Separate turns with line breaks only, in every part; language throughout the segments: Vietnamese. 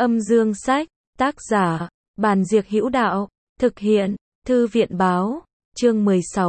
Âm dương sách, tác giả, Bàn Diệc Hữu Đạo, thực hiện, Thư viện báo, chương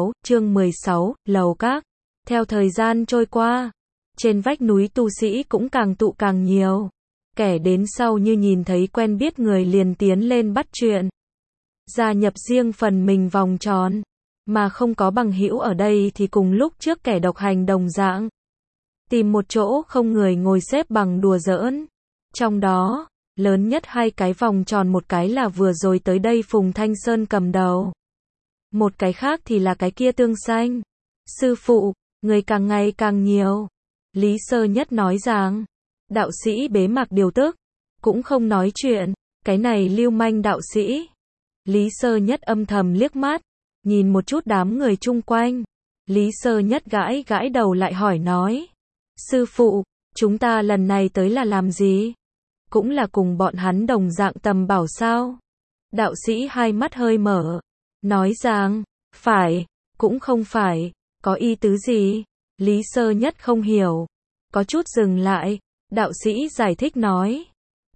16, Lầu Các. Theo thời gian trôi qua, trên vách núi tu sĩ cũng càng tụ càng nhiều. Kẻ đến sau như nhìn thấy quen biết người liền tiến lên bắt chuyện. Gia nhập riêng phần mình vòng tròn, mà không có bằng hữu ở đây thì cùng lúc trước kẻ độc hành đồng dạng. Tìm một chỗ không người ngồi xếp bằng đùa giỡn. Trong đó, lớn nhất hai cái vòng tròn, một cái là vừa rồi tới đây Phùng Thanh Sơn cầm đầu. Một cái khác thì là cái kia Tương Xanh. Sư phụ, người càng ngày càng nhiều. Lý Sơ Nhất nói rằng, đạo sĩ bế mạc điều tức, cũng không nói chuyện, cái này lưu manh đạo sĩ. Lý Sơ Nhất âm thầm liếc mắt, nhìn một chút đám người chung quanh. Lý Sơ Nhất gãi gãi đầu lại hỏi nói, sư phụ, chúng ta lần này tới là làm gì? Cũng là cùng bọn hắn đồng dạng tầm bảo sao? Đạo sĩ hai mắt hơi mở, nói rằng, phải, cũng không phải, có ý tứ gì? Lý Sơ Nhất không hiểu, có chút dừng lại, đạo sĩ giải thích nói,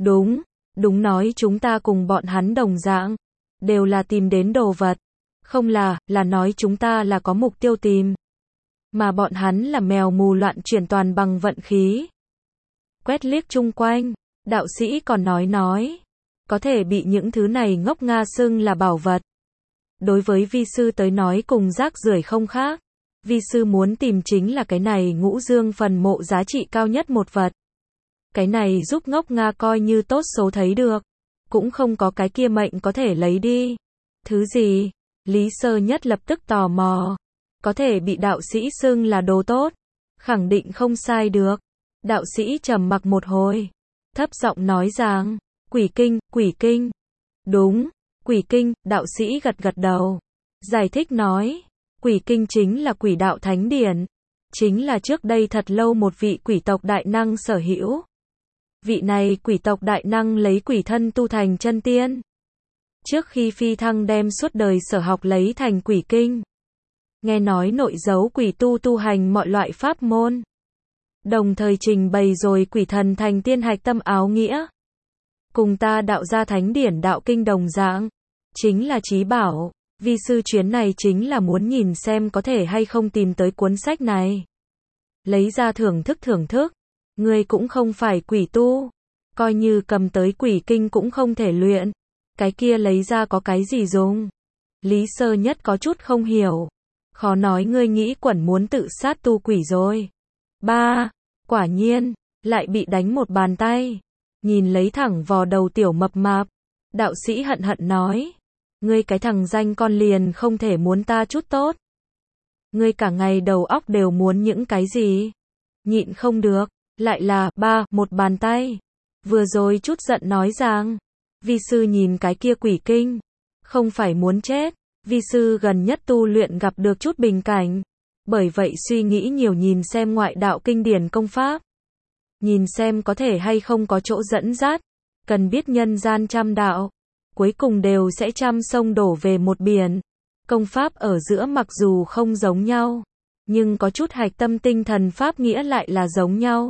đúng nói chúng ta cùng bọn hắn đồng dạng, đều là tìm đến đồ vật, không là nói chúng ta là có mục tiêu tìm, mà bọn hắn là mèo mù loạn chuyển toàn bằng vận khí. Quét liếc chung quanh, đạo sĩ còn nói, có thể bị những thứ này ngốc nga xưng là bảo vật. Đối với vi sư tới nói cùng rác rưởi không khác, vi sư muốn tìm chính là cái này Ngũ Dương phần mộ giá trị cao nhất một vật. Cái này giúp ngốc nga coi như tốt số thấy được, cũng không có cái kia mệnh có thể lấy đi. Thứ gì? Lý Sơ Nhất lập tức tò mò. Có thể bị đạo sĩ xưng là đồ tốt, khẳng định không sai được. Đạo sĩ trầm mặc một hồi, thấp giọng nói rằng, quỷ kinh. Đúng, quỷ kinh, đạo sĩ gật đầu. Giải thích nói, quỷ kinh chính là quỷ đạo thánh điển, chính là trước đây thật lâu một vị quỷ tộc đại năng sở hữu. Vị này quỷ tộc đại năng lấy quỷ thân tu thành chân tiên. Trước khi phi thăng đem suốt đời sở học lấy thành quỷ kinh. Nghe nói nội giấu quỷ tu hành mọi loại pháp môn. Đồng thời trình bày rồi quỷ thần thành tiên hạch tâm áo nghĩa. Cùng ta đạo gia thánh điển đạo kinh đồng dạng. Chính là chí bảo. Vi sư chuyến này chính là muốn nhìn xem có thể hay không tìm tới cuốn sách này. Lấy ra thưởng thức. Ngươi cũng không phải quỷ tu. Coi như cầm tới quỷ kinh cũng không thể luyện. Cái kia lấy ra có cái gì dùng? Lý Sơ Nhất có chút không hiểu. Khó nói ngươi nghĩ quẩn muốn tự sát tu quỷ rồi. Quả nhiên, lại bị đánh một bàn tay. Nhìn lấy thẳng vò đầu tiểu mập mạp. Đạo sĩ hận nói. Ngươi cái thằng danh con liền không thể muốn ta chút tốt. Ngươi cả ngày đầu óc đều muốn những cái gì? Nhịn không được, lại là một bàn tay. Vừa rồi chút giận nói rằng, vi sư nhìn cái kia quỷ kinh, không phải muốn chết, vi sư gần nhất tu luyện gặp được chút bình cảnh, bởi vậy suy nghĩ nhiều nhìn xem ngoại đạo kinh điển công pháp, nhìn xem có thể hay không có chỗ dẫn dắt, cần biết nhân gian trăm đạo, cuối cùng đều sẽ trăm sông đổ về một biển. Công pháp ở giữa mặc dù không giống nhau, nhưng có chút hạch tâm tinh thần pháp nghĩa lại là giống nhau.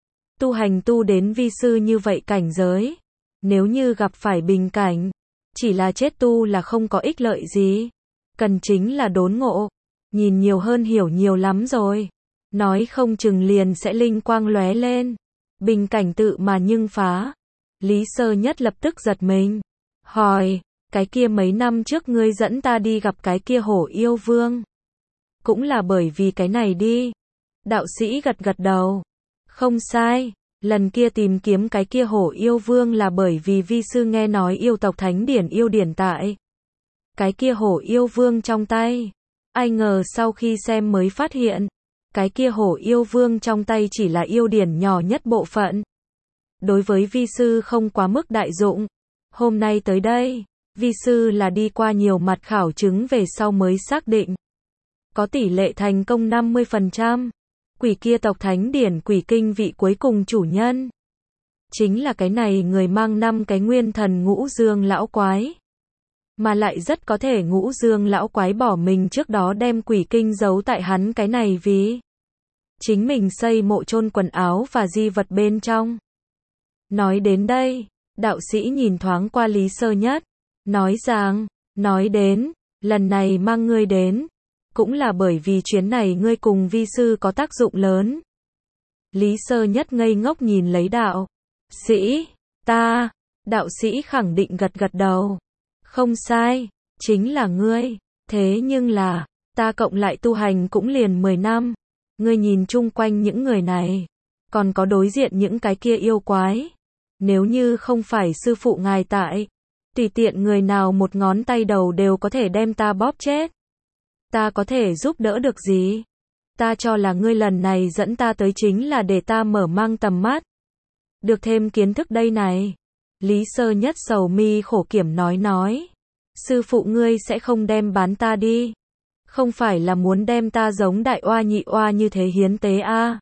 Tu hành tu đến vi sư như vậy cảnh giới, nếu như gặp phải bình cảnh, chỉ là chết tu là không có ích lợi gì. Cần chính là đốn ngộ, nhìn nhiều hơn hiểu nhiều lắm rồi. Nói không chừng liền sẽ linh quang lóe lên. Bình cảnh tự mà nhưng phá. Lý Sơ Nhất lập tức giật mình. Hỏi, cái kia mấy năm trước ngươi dẫn ta đi gặp cái kia hổ yêu vương. Cũng là bởi vì cái này đi. Đạo sĩ gật đầu. Không sai. Lần kia tìm kiếm cái kia hổ yêu vương là bởi vì vi sư nghe nói yêu tộc thánh điển yêu điển tại cái kia hổ yêu vương trong tay. Ai ngờ sau khi xem mới phát hiện, cái kia hổ yêu vương trong tay chỉ là yêu điển nhỏ nhất bộ phận. Đối với vi sư không quá mức đại dụng. Hôm nay tới đây, vi sư là đi qua nhiều mặt khảo chứng về sau mới xác định. Có tỷ lệ thành công 50%. Quỷ kia tộc thánh điển quỷ kinh vị cuối cùng chủ nhân. Chính là cái này người mang 5 cái nguyên thần Ngũ Dương lão quái. Mà lại rất có thể Ngũ Dương lão quái bỏ mình trước đó đem quỷ kinh giấu tại hắn cái này vì chính mình xây mộ chôn quần áo và di vật bên trong. Nói đến đây, Đạo sĩ nhìn thoáng qua Lý Sơ Nhất, nói rằng, nói đến, lần này mang ngươi đến, cũng là bởi vì chuyến này ngươi cùng vi sư có tác dụng lớn. Lý Sơ Nhất ngây ngốc nhìn lấy đạo sĩ, ta, đạo sĩ khẳng định gật gật đầu. Không sai, chính là ngươi, thế nhưng là, ta cộng lại tu hành cũng liền 10 năm. Ngươi nhìn chung quanh những người này, còn có đối diện những cái kia yêu quái. Nếu như không phải sư phụ ngài tại, tùy tiện người nào một ngón tay đầu đều có thể đem ta bóp chết. Ta có thể giúp đỡ được gì? Ta cho là ngươi lần này dẫn ta tới chính là để ta mở mang tầm mắt. Được thêm kiến thức đây này. Lý Sơ Nhất sầu mi khổ kiểm nói. Sư phụ ngươi sẽ không đem bán ta đi. Không phải là muốn đem ta giống đại oa nhị oa như thế hiến tế a?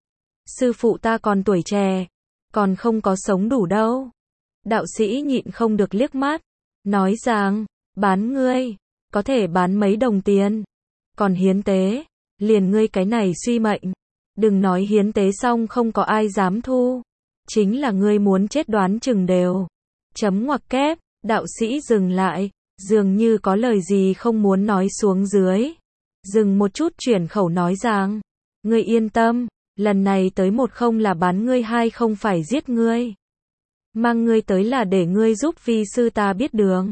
Sư phụ ta còn tuổi trẻ, còn không có sống đủ đâu. Đạo sĩ nhịn không được liếc mắt, nói rằng, bán ngươi, có thể bán mấy đồng tiền. Còn hiến tế, liền ngươi cái này suy mệnh. Đừng nói hiến tế xong không có ai dám thu. Chính là ngươi muốn chết đoán chừng đều. Chấm ngoặc kép, đạo sĩ dừng lại, dường như có lời gì không muốn nói xuống dưới. Dừng một chút chuyển khẩu nói rằng, ngươi yên tâm, lần này tới một không là bán ngươi, hai không phải giết ngươi. Mang ngươi tới là để ngươi giúp vi sư ta biết đường.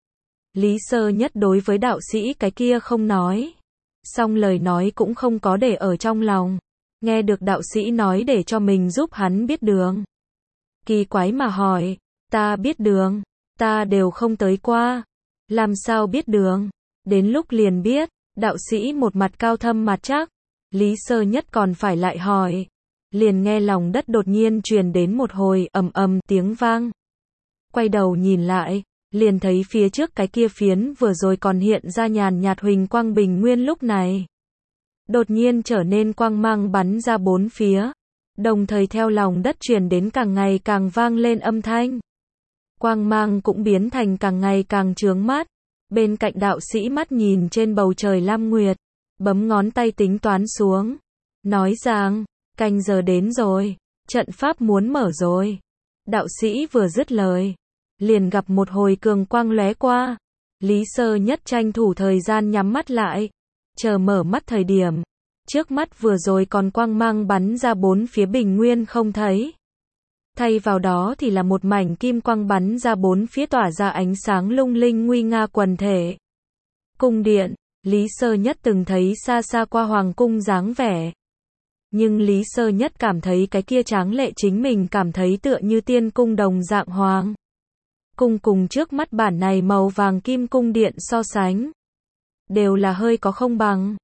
Lý Sơ Nhất đối với đạo sĩ cái kia không nói. Xong lời nói cũng không có để ở trong lòng. Nghe được đạo sĩ nói để cho mình giúp hắn biết đường. Kỳ quái mà hỏi, ta biết đường, ta đều không tới qua. Làm sao biết đường? Đến lúc liền biết, đạo sĩ một mặt cao thâm mặt chắc. Lý Sơ Nhất còn phải lại hỏi. Liền nghe lòng đất đột nhiên truyền đến một hồi ầm ầm tiếng vang. Quay đầu nhìn lại, liền thấy phía trước cái kia phiến vừa rồi còn hiện ra nhàn nhạt huỳnh quang bình nguyên lúc này. Đột nhiên trở nên quang mang bắn ra bốn phía. Đồng thời theo lòng đất truyền đến càng ngày càng vang lên âm thanh. Quang mang cũng biến thành càng ngày càng chướng mắt. Bên cạnh đạo sĩ mắt nhìn trên bầu trời lam nguyệt, bấm ngón tay tính toán xuống. Nói rằng, canh giờ đến rồi, trận pháp muốn mở rồi. Đạo sĩ vừa dứt lời, liền gặp một hồi cường quang lóe qua. Lý Sơ Nhất tranh thủ thời gian nhắm mắt lại, chờ mở mắt thời điểm, trước mắt vừa rồi còn quang mang bắn ra bốn phía bình nguyên không thấy. Thay vào đó thì là một mảnh kim quang bắn ra bốn phía tỏa ra ánh sáng lung linh nguy nga quần thể. Cung điện, Lý Sơ Nhất từng thấy xa xa qua hoàng cung dáng vẻ. Nhưng Lý Sơ Nhất cảm thấy cái kia tráng lệ chính mình cảm thấy tựa như tiên cung đồng dạng hoàng. Cung cùng trước mắt bản này màu vàng kim cung điện so sánh. Đều là hơi có không bằng.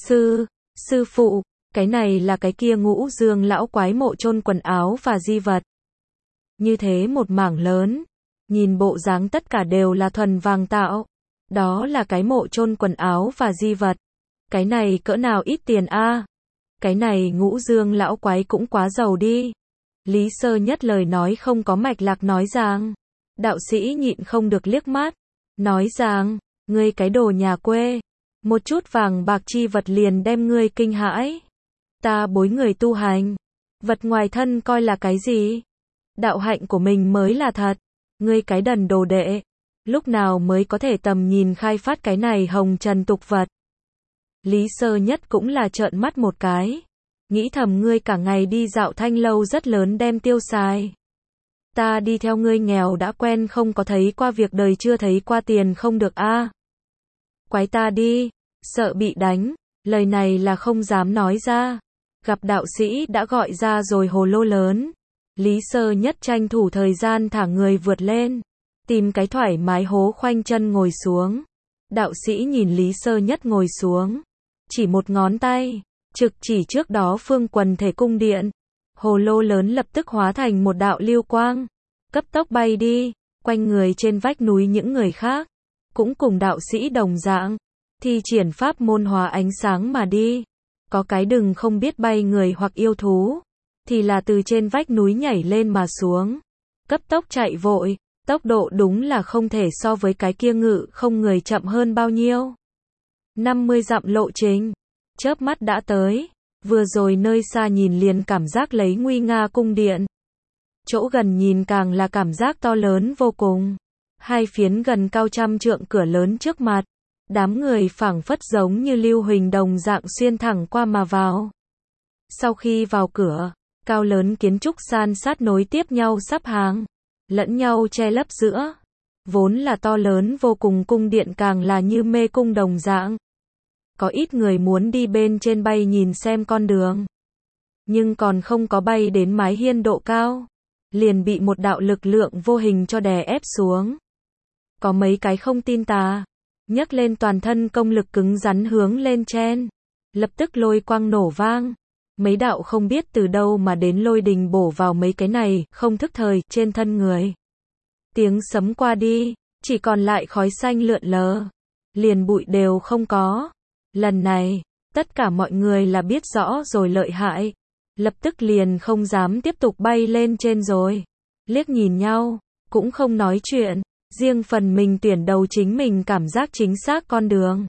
Sư phụ, cái này là cái kia Ngũ Dương lão quái mộ chôn quần áo và di vật. Như thế một mảng lớn, nhìn bộ dáng tất cả đều là thuần vàng tạo. Đó là cái mộ chôn quần áo và di vật. Cái này cỡ nào ít tiền a? Cái này Ngũ Dương lão quái cũng quá giàu đi. Lý Sơ Nhất lời nói không có mạch lạc nói rằng. Đạo sĩ nhịn không được liếc mắt. Nói rằng, ngươi cái đồ nhà quê. Một chút vàng bạc chi vật liền đem ngươi kinh hãi. Ta bối người tu hành. Vật ngoài thân coi là cái gì? Đạo hạnh của mình mới là thật. Ngươi cái đần đồ đệ. Lúc nào mới có thể tầm nhìn khai phát cái này hồng trần tục vật. Lý Sơ Nhất cũng là trợn mắt một cái. Nghĩ thầm ngươi cả ngày đi dạo thanh lâu rất lớn đem tiêu xài. Ta đi theo ngươi nghèo đã quen không có thấy qua việc đời chưa thấy qua tiền không được a. Quái ta đi, sợ bị đánh, lời này là không dám nói ra. Gặp đạo sĩ đã gọi ra rồi hồ lô lớn. Lý Sơ Nhất tranh thủ thời gian thả người vượt lên. Tìm cái thoải mái hố khoanh chân ngồi xuống. Đạo sĩ nhìn Lý Sơ Nhất ngồi xuống. Chỉ một ngón tay, trực chỉ trước đó phương quần thể cung điện. Hồ lô lớn lập tức hóa thành một đạo lưu quang. Cấp tốc bay đi, quanh người trên vách núi những người khác. Cũng cùng đạo sĩ đồng dạng. Thi triển pháp môn hóa ánh sáng mà đi. Có cái đừng không biết bay người hoặc yêu thú. Thì là từ trên vách núi nhảy lên mà xuống. Cấp tốc chạy vội. Tốc độ đúng là không thể so với cái kia ngự không người chậm hơn bao nhiêu. 50 dặm lộ trình. Chớp mắt đã tới. Vừa rồi nơi xa nhìn liền cảm giác lấy nguy nga cung điện. Chỗ gần nhìn càng là cảm giác to lớn vô cùng. Hai phiến gần cao trăm trượng cửa lớn trước mặt. Đám người phảng phất giống như lưu huỳnh đồng dạng xuyên thẳng qua mà vào. Sau khi vào cửa, cao lớn kiến trúc san sát nối tiếp nhau sắp hàng, lẫn nhau che lấp giữa. Vốn là to lớn vô cùng cung điện càng là như mê cung đồng dạng. Có ít người muốn đi bên trên bay nhìn xem con đường. Nhưng còn không có bay đến mái hiên độ cao. Liền bị một đạo lực lượng vô hình cho đè ép xuống. Có mấy cái không tin tà. Nhấc lên toàn thân công lực cứng rắn hướng lên trên. Lập tức lôi quang nổ vang. Mấy đạo không biết từ đâu mà đến lôi đình bổ vào mấy cái này, không thức thời, trên thân người. Tiếng sấm qua đi, chỉ còn lại khói xanh lượn lờ. Liền bụi đều không có. Lần này, tất cả mọi người là biết rõ rồi lợi hại. Lập tức liền không dám tiếp tục bay lên trên rồi. Liếc nhìn nhau, cũng không nói chuyện. Riêng phần mình tuyển đầu chính mình cảm giác chính xác con đường.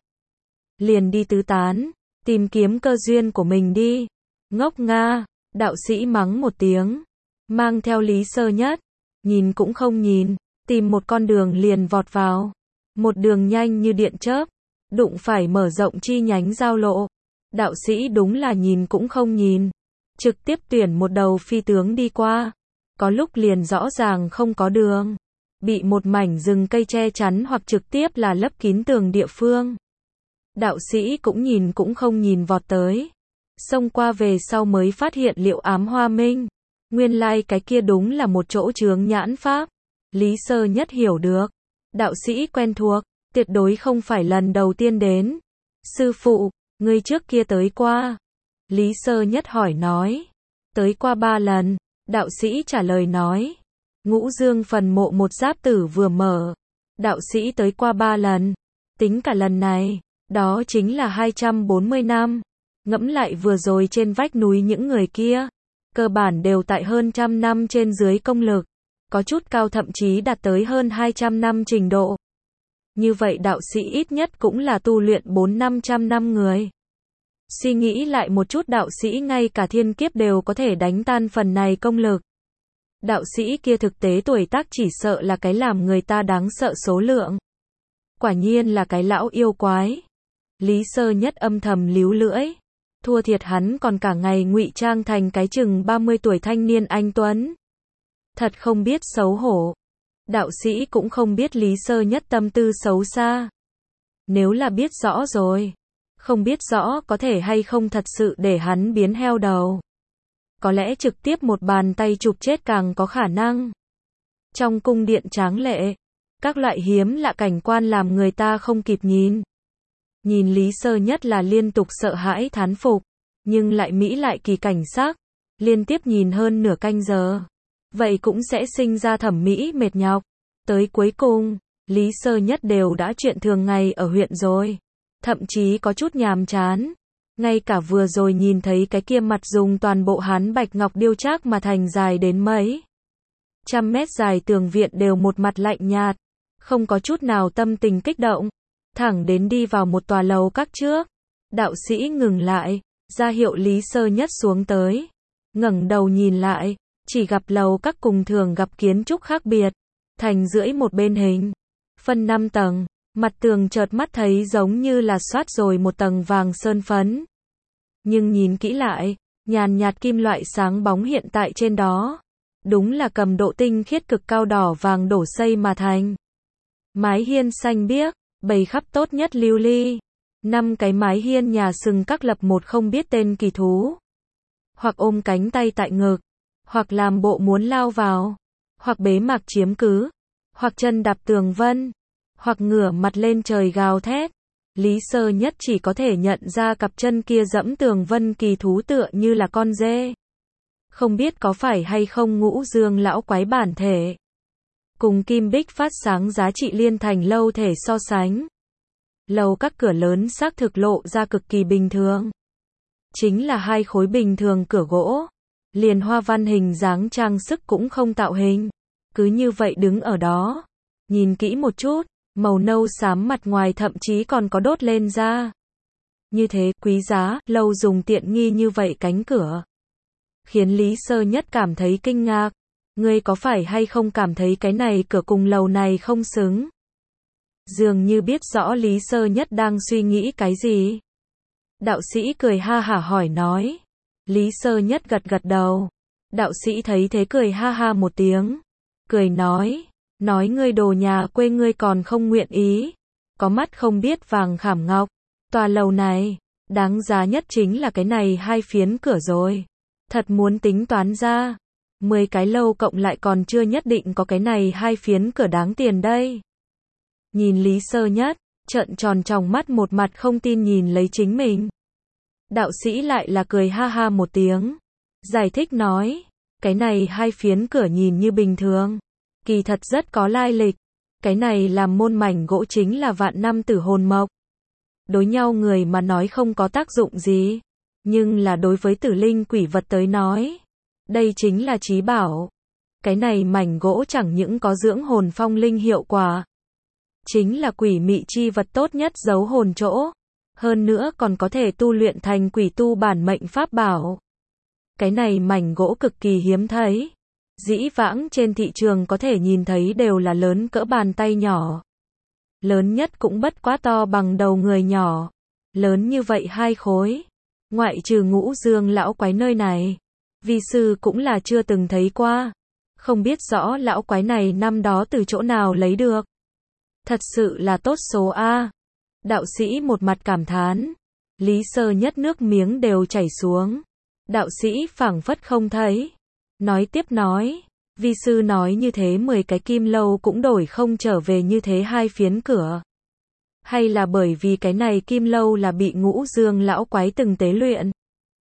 Liền đi tứ tán, tìm kiếm cơ duyên của mình đi. Ngốc nga, đạo sĩ mắng một tiếng. Mang theo Lý Sơ Nhất. Nhìn cũng không nhìn, tìm một con đường liền vọt vào. Một đường nhanh như điện chớp. Đụng phải mở rộng chi nhánh giao lộ. Đạo sĩ đúng là nhìn cũng không nhìn. Trực tiếp tuyển một đầu phi tướng đi qua. Có lúc liền rõ ràng không có đường. Bị một mảnh rừng cây che chắn hoặc trực tiếp là lấp kín tường địa phương. Đạo sĩ cũng nhìn cũng không nhìn vọt tới. Xông qua về sau mới phát hiện Liệu Ám Hoa Minh. Nguyên lai cái kia đúng là một chỗ chướng nhãn pháp. Lý Sơ Nhất hiểu được. Đạo sĩ quen thuộc, tuyệt đối không phải lần đầu tiên đến. Sư phụ, ngươi trước kia tới qua. Lý Sơ Nhất hỏi nói. Tới qua 3 lần. Đạo sĩ trả lời nói. Ngũ Dương phần mộ một giáp tử vừa mở. Đạo sĩ tới qua 3 lần. Tính cả lần này, đó chính là 240 năm. Ngẫm lại vừa rồi trên vách núi những người kia. Cơ bản đều tại hơn 100 năm trên dưới công lực. Có chút cao thậm chí đạt tới hơn 200 năm trình độ. Như vậy đạo sĩ ít nhất cũng là tu luyện 400-500 năm người. Suy nghĩ lại một chút đạo sĩ ngay cả thiên kiếp đều có thể đánh tan phần này công lực. Đạo sĩ kia thực tế tuổi tác chỉ sợ là cái làm người ta đáng sợ số lượng. Quả nhiên là cái lão yêu quái. Lý Sơ Nhất âm thầm líu lưỡi. Thua thiệt hắn còn cả ngày ngụy trang thành cái chừng 30 tuổi thanh niên anh tuấn. Thật không biết xấu hổ. Đạo sĩ cũng không biết Lý Sơ Nhất tâm tư xấu xa. Nếu là biết rõ rồi. Không biết rõ có thể hay không thật sự để hắn biến heo đầu. Có lẽ trực tiếp một bàn tay chụp chết càng có khả năng. Trong cung điện tráng lệ, các loại hiếm lạ cảnh quan làm người ta không kịp nhìn. Nhìn Lý Sơ Nhất là liên tục sợ hãi thán phục, nhưng lại mỹ lại kỳ cảnh sắc, liên tiếp nhìn hơn nửa canh giờ. Vậy cũng sẽ sinh ra thẩm mỹ mệt nhọc. Tới cuối cùng, Lý Sơ Nhất đều đã chuyện thường ngày ở huyện rồi. Thậm chí có chút nhàm chán. Ngay cả vừa rồi nhìn thấy cái kia mặt dùng toàn bộ hán bạch ngọc điêu trác mà thành dài đến mấy 100 mét dài tường viện đều một mặt lạnh nhạt. Không có chút nào tâm tình kích động. Thẳng đến đi vào một tòa lầu các trước. Đạo sĩ ngừng lại, ra hiệu Lý Sơ Nhất xuống tới. Ngẩng đầu nhìn lại, chỉ gặp lầu các cùng thường gặp kiến trúc khác biệt. Thành rưỡi một bên hình. Phân 5 tầng. Mặt tường chợt mắt thấy giống như là xoát rồi một tầng vàng sơn phấn. Nhưng nhìn kỹ lại, nhàn nhạt kim loại sáng bóng hiện tại trên đó. Đúng là cầm độ tinh khiết cực cao đỏ vàng đổ xây mà thành. Mái hiên xanh biếc, bày khắp tốt nhất lưu ly. 5 cái mái hiên nhà sừng các lập một không biết tên kỳ thú. Hoặc ôm cánh tay tại ngực, hoặc làm bộ muốn lao vào, hoặc bế mạc chiếm cứ, hoặc chân đạp tường vân, hoặc ngửa mặt lên trời gào thét. Lý Sơ Nhất chỉ có thể nhận ra cặp chân kia dẫm tường vân kỳ thú tựa như là con dê. Không biết có phải hay không Ngũ Dương lão quái bản thể. Cùng kim bích phát sáng giá trị liên thành lâu thể so sánh. Lầu các cửa lớn xác thực lộ ra cực kỳ bình thường. Chính là 2 khối bình thường cửa gỗ. Liền hoa văn hình dáng trang sức cũng không tạo hình. Cứ như vậy đứng ở đó. Nhìn kỹ một chút. Màu nâu xám mặt ngoài thậm chí còn có đốt lên da. Như thế, quý giá, lâu dùng tiện nghi như vậy cánh cửa. Khiến Lý Sơ Nhất cảm thấy kinh ngạc. ngươi có phải hay không cảm thấy cái này cửa cùng lầu này không xứng? Dường như biết rõ Lý Sơ Nhất đang suy nghĩ cái gì. Đạo sĩ cười ha hả hỏi nói. Lý Sơ Nhất gật gật đầu. Đạo sĩ thấy thế cười ha ha một tiếng. Cười nói ngươi đồ nhà quê ngươi còn không nguyện ý. Có mắt không biết vàng khảm ngọc. Tòa lầu này, đáng giá nhất chính là cái này 2 phiến cửa rồi. Thật muốn tính toán ra, 10 cái lầu cộng lại còn chưa nhất định có cái này 2 phiến cửa đáng tiền đây. Nhìn Lý Sơ Nhất, trợn tròn tròng mắt một mặt không tin nhìn lấy chính mình. Đạo sĩ lại là cười ha ha một tiếng. Giải thích nói, cái này 2 phiến cửa nhìn như bình thường. Kỳ thật rất có lai lịch. Cái này làm môn mảnh gỗ chính là vạn năm tử hồn mộc. Đối nhau người mà nói không có tác dụng gì. Nhưng là đối với tử linh quỷ vật tới nói. Đây chính là trí bảo. Cái này mảnh gỗ chẳng những có dưỡng hồn phong linh hiệu quả. Chính là quỷ mị chi vật tốt nhất giấu hồn chỗ. Hơn nữa còn có thể tu luyện thành quỷ tu bản mệnh pháp bảo. Cái này mảnh gỗ cực kỳ hiếm thấy. Dĩ vãng trên thị trường có thể nhìn thấy đều là lớn cỡ bàn tay nhỏ. Lớn nhất cũng bất quá to bằng đầu người nhỏ. Lớn như vậy 2 khối. Ngoại trừ Ngũ Dương lão quái nơi này. Vi sư cũng là chưa từng thấy qua. Không biết rõ lão quái này năm đó từ chỗ nào lấy được. Thật sự là tốt số A. Đạo sĩ một mặt cảm thán. Lý Sơ Nhất nước miếng đều chảy xuống. Đạo sĩ phảng phất không thấy. Nói tiếp nói. Vi sư nói như thế 10 cái kim lâu cũng đổi không trở về như thế 2 phiến cửa. Hay là bởi vì cái này kim lâu là bị Ngũ Dương lão quái từng tế luyện.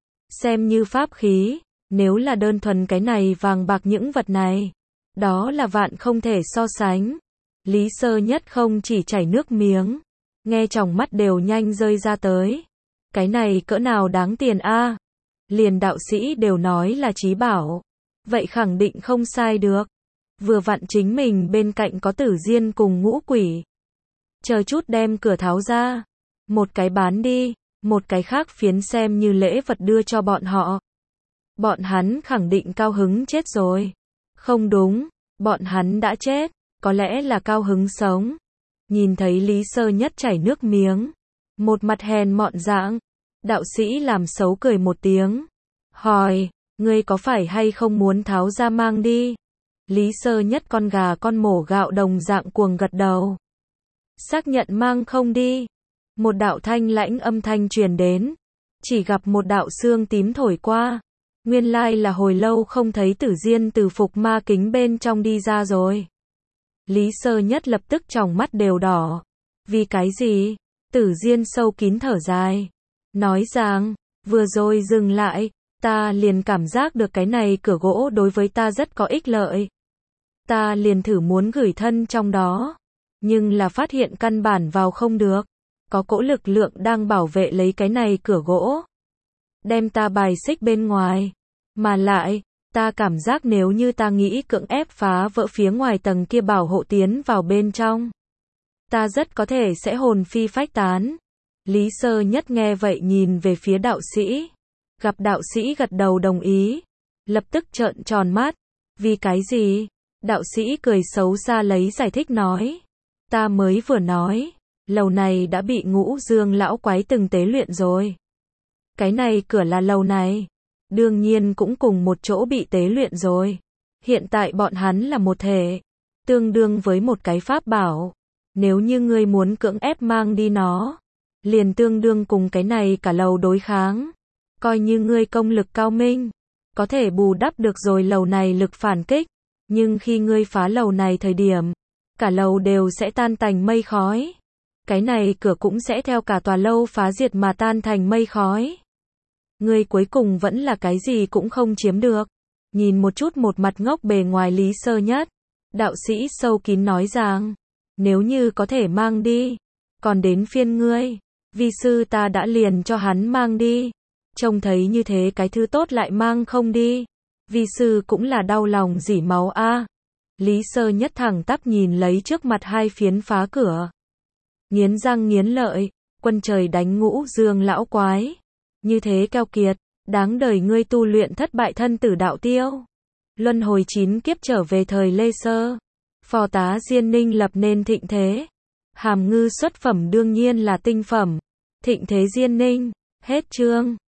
Xem như pháp khí. Nếu là đơn thuần cái này vàng bạc những vật này. Đó là vạn không thể so sánh. Lý Sơ Nhất không chỉ chảy nước miếng. Nghe trong mắt đều nhanh rơi ra tới. Cái này cỡ nào đáng tiền a? Liền đạo sĩ đều nói là trí bảo. Vậy khẳng định không sai được. Vừa vặn chính mình bên cạnh có Tử Diên cùng Ngũ Quỷ. Chờ chút đem cửa tháo ra. Một cái bán đi. Một cái khác phiến xem như lễ vật đưa cho bọn họ. Bọn hắn khẳng định cao hứng chết rồi. Không đúng. Bọn hắn đã chết. Có lẽ là cao hứng sống. Nhìn thấy Lý Sơ Nhất chảy nước miếng. Một mặt hèn mọn dạng. Đạo sĩ làm xấu cười một tiếng. Hỏi, ngươi có phải hay không muốn tháo ra mang đi? Lý Sơ Nhất con gà con mổ gạo đồng dạng cuồng gật đầu. Xác nhận mang không đi. Một đạo thanh lãnh âm thanh truyền đến. Chỉ gặp một đạo xương tím thổi qua. Nguyên lai là hồi lâu không thấy Tử Diên từ phục ma kính bên trong đi ra rồi. Lý Sơ Nhất lập tức tròng mắt đều đỏ. Vì cái gì? Tử Diên sâu kín thở dài. Nói rằng, vừa rồi dừng lại, ta liền cảm giác được cái này cửa gỗ đối với ta rất có ích lợi. Ta liền thử muốn gửi thân trong đó. Nhưng là phát hiện căn bản vào không được. Có cỗ lực lượng đang bảo vệ lấy cái này cửa gỗ. Đem ta bài xích bên ngoài. Mà lại, ta cảm giác nếu như ta nghĩ cưỡng ép phá vỡ phía ngoài tầng kia bảo hộ tiến vào bên trong. Ta rất có thể sẽ hồn phi phách tán. Lý Sơ Nhất nghe vậy nhìn về phía đạo sĩ. Gặp đạo sĩ gật đầu đồng ý. Lập tức trợn tròn mắt. Vì cái gì? Đạo sĩ cười xấu xa lấy giải thích nói. Ta mới vừa nói. Lầu này đã bị Ngũ Dương lão quái từng tế luyện rồi. Cái này cửa là lầu này. Đương nhiên cũng cùng một chỗ bị tế luyện rồi. Hiện tại bọn hắn là một thể. Tương đương với một cái pháp bảo. Nếu như ngươi muốn cưỡng ép mang đi nó. Liền tương đương cùng cái này cả lầu đối kháng. Coi như ngươi công lực cao minh. Có thể bù đắp được rồi lầu này lực phản kích. Nhưng khi ngươi phá lầu này thời điểm. Cả lầu đều sẽ tan tành mây khói. Cái này cửa cũng sẽ theo cả tòa lâu phá diệt mà tan thành mây khói. Ngươi cuối cùng vẫn là cái gì cũng không chiếm được. Nhìn một chút một mặt ngốc bề ngoài Lý Sơ Nhất. Đạo sĩ sâu kín nói rằng. Nếu như có thể mang đi. Còn đến phiên ngươi. Vi sư ta đã liền cho hắn mang đi. Trông thấy như thế cái thứ tốt lại mang không đi. Vi sư cũng là đau lòng rỉ máu a. Lý Sơ Nhất thẳng tắp nhìn lấy trước mặt 2 phiến phá cửa. Nghiến răng nghiến lợi. Quân trời đánh Ngũ Dương lão quái. Như thế keo kiệt. Đáng đời ngươi tu luyện thất bại thân tử đạo tiêu. luân hồi 9 kiếp trở về thời Lê Sơ. Phò tá Diên Ninh lập nên thịnh thế. Hàm Ngư xuất phẩm đương nhiên là tinh phẩm. Thịnh thế Diên Ninh. Hết chương.